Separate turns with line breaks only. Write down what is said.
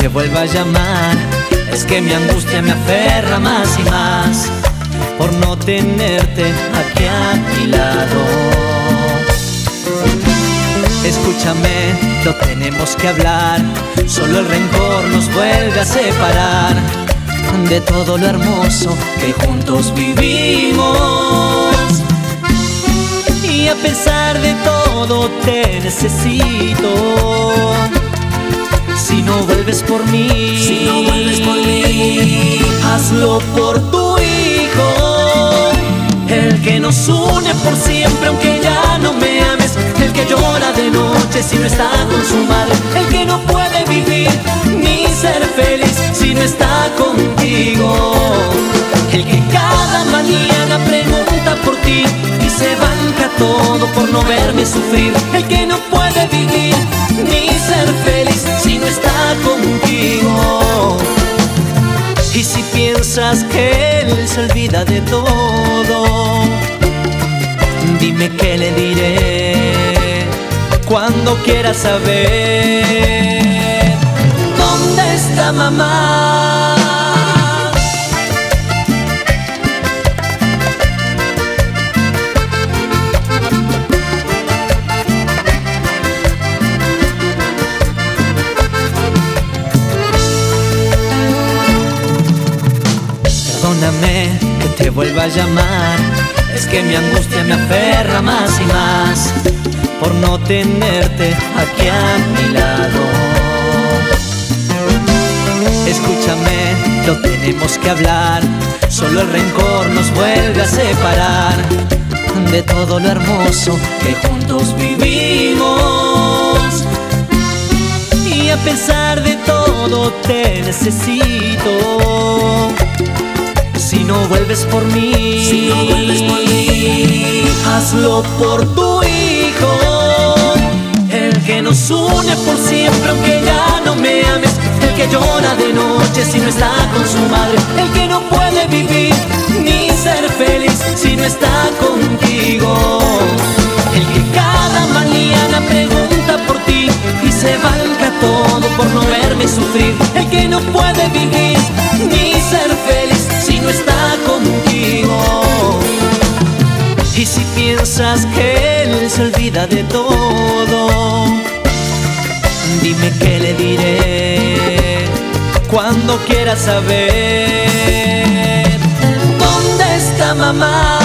te vuelva a llamar. Es que mi angustia me aferra más y más por no tenerte aquí a mi lado. Escúchame, lo tenemos que hablar. Solo el rencor nos vuelve a separar de todo lo hermoso que juntos vivimos. Y a pesar de todo te necesito. Si no vuelves por mí, hazlo por tu hijo, el que nos une por siempre aunque ya no me ames, el que llora de noche si no está con su madre, el que no puede vivir ni ser feliz si no está contigo, el que cada mañana pregunta por ti y se banca todo por no verme sufrir, el que no puede vivir ni ser feliz si no está contigo. Y si piensas que él se olvida de todo, dime qué le diré cuando quiera saber dónde está mamá. Perdóname que te vuelva a llamar. Es que mi angustia me aferra más y más por no tenerte aquí a mi lado. Escúchame, lo tenemos que hablar. Solo el rencor nos vuelve a separar de todo lo hermoso que juntos vivimos. Y a pesar de todo te necesito. Si no vuelves por mí, hazlo por tu hijo, el que nos une por siempre aunque ya no me ames, el que llora de noche si no está con su madre, el que no puede vivir ni ser feliz si no está contigo, el que cada mañana pregunta por ti y se banca todo por no verme sufrir, el que no puede vivir ni ser feliz si no está contigo. Y si piensas que él se olvida de todo, dime qué le diré cuando quiera saber dónde está mamá.